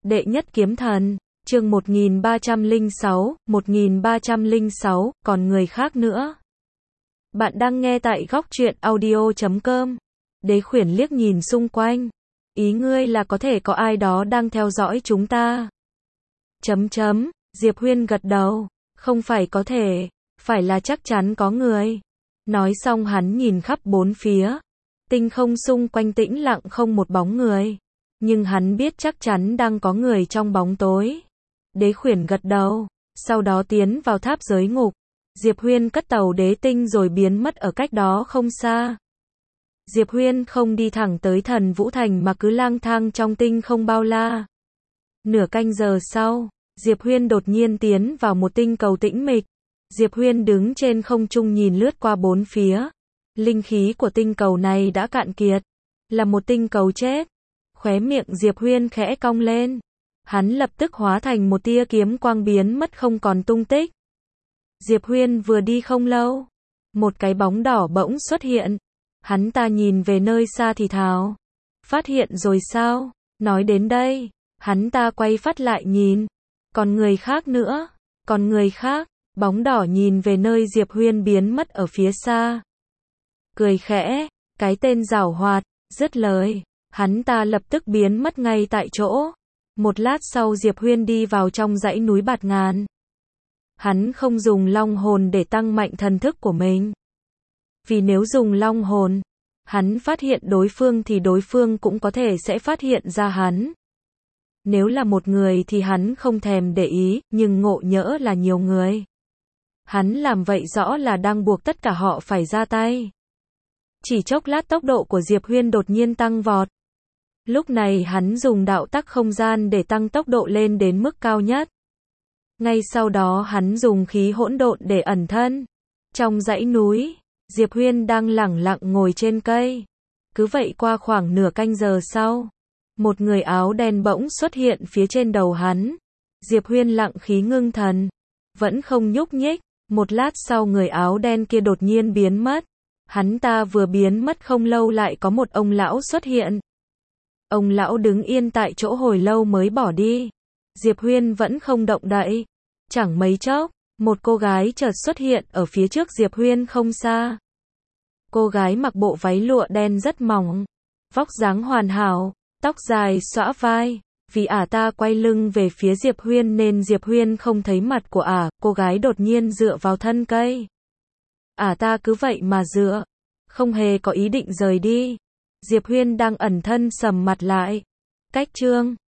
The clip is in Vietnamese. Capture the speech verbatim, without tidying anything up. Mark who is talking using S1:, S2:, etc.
S1: Đệ nhất kiếm thần, chương một nghìn ba trăm lẻ sáu, một nghìn ba trăm lẻ sáu, còn người khác nữa. Bạn đang nghe tại góc truyện audio chấm com. Đế khuyển liếc nhìn xung quanh. Ý ngươi là có thể có ai đó đang theo dõi chúng ta. Chấm chấm, Diệp Huyên gật đầu. Không phải có thể, phải là chắc chắn có người. Nói xong hắn nhìn khắp bốn phía. Tinh không xung quanh tĩnh lặng không một bóng người. Nhưng hắn biết chắc chắn đang có người trong bóng tối. Đế khuyển gật đầu, sau đó tiến vào tháp giới ngục. Diệp Huyên cất tàu đế tinh rồi biến mất ở cách đó không xa. Diệp Huyên không đi thẳng tới Thần Vũ Thành mà cứ lang thang trong tinh không bao la. Nửa canh giờ sau, Diệp Huyên đột nhiên tiến vào một tinh cầu tĩnh mịch. Diệp Huyên đứng trên không trung nhìn lướt qua bốn phía. Linh khí của tinh cầu này đã cạn kiệt. Là một tinh cầu chết. Khóe miệng Diệp Huyên khẽ cong lên. Hắn lập tức hóa thành một tia kiếm quang biến mất không còn tung tích. Diệp Huyên vừa đi không lâu. Một cái bóng đỏ bỗng xuất hiện. Hắn ta nhìn về nơi xa thì thào. Phát hiện rồi sao? Nói đến đây, hắn ta quay phát lại nhìn. Còn người khác nữa. Còn người khác. Bóng đỏ nhìn về nơi Diệp Huyên biến mất ở phía xa. Cười khẽ. Cái tên giảo hoạt. Dứt lời. Hắn ta lập tức biến mất ngay tại chỗ. Một lát sau Diệp Huyên đi vào trong dãy núi Bạt Ngàn. Hắn không dùng long hồn để tăng mạnh thần thức của mình. Vì nếu dùng long hồn, hắn phát hiện đối phương thì đối phương cũng có thể sẽ phát hiện ra hắn. Nếu là một người thì hắn không thèm để ý, nhưng ngộ nhỡ là nhiều người. Hắn làm vậy rõ là đang buộc tất cả họ phải ra tay. Chỉ chốc lát tốc độ của Diệp Huyên đột nhiên tăng vọt. Lúc này hắn dùng đạo tắc không gian để tăng tốc độ lên đến mức cao nhất. Ngay sau đó hắn dùng khí hỗn độn để ẩn thân. Trong dãy núi, Diệp Huyên đang lẳng lặng ngồi trên cây. Cứ vậy qua khoảng nửa canh giờ sau, một người áo đen bỗng xuất hiện phía trên đầu hắn. Diệp Huyên lặng khí ngưng thần, vẫn không nhúc nhích. Một lát sau người áo đen kia đột nhiên biến mất. Hắn ta vừa biến mất không lâu lại có một ông lão xuất hiện. Ông lão đứng yên tại chỗ hồi lâu mới bỏ đi. Diệp Huyên vẫn không động đậy. Chẳng mấy chốc, một cô gái chợt xuất hiện ở phía trước Diệp Huyên không xa. Cô gái mặc bộ váy lụa đen rất mỏng, vóc dáng hoàn hảo, tóc dài xõa vai. Vì ả ta quay lưng về phía Diệp Huyên nên Diệp Huyên không thấy mặt của ả. Cô gái đột nhiên dựa vào thân cây. Ả ta cứ vậy mà dựa, không hề có ý định rời đi. Diệp Huyên đang ẩn thân sầm mặt lại. Cách chương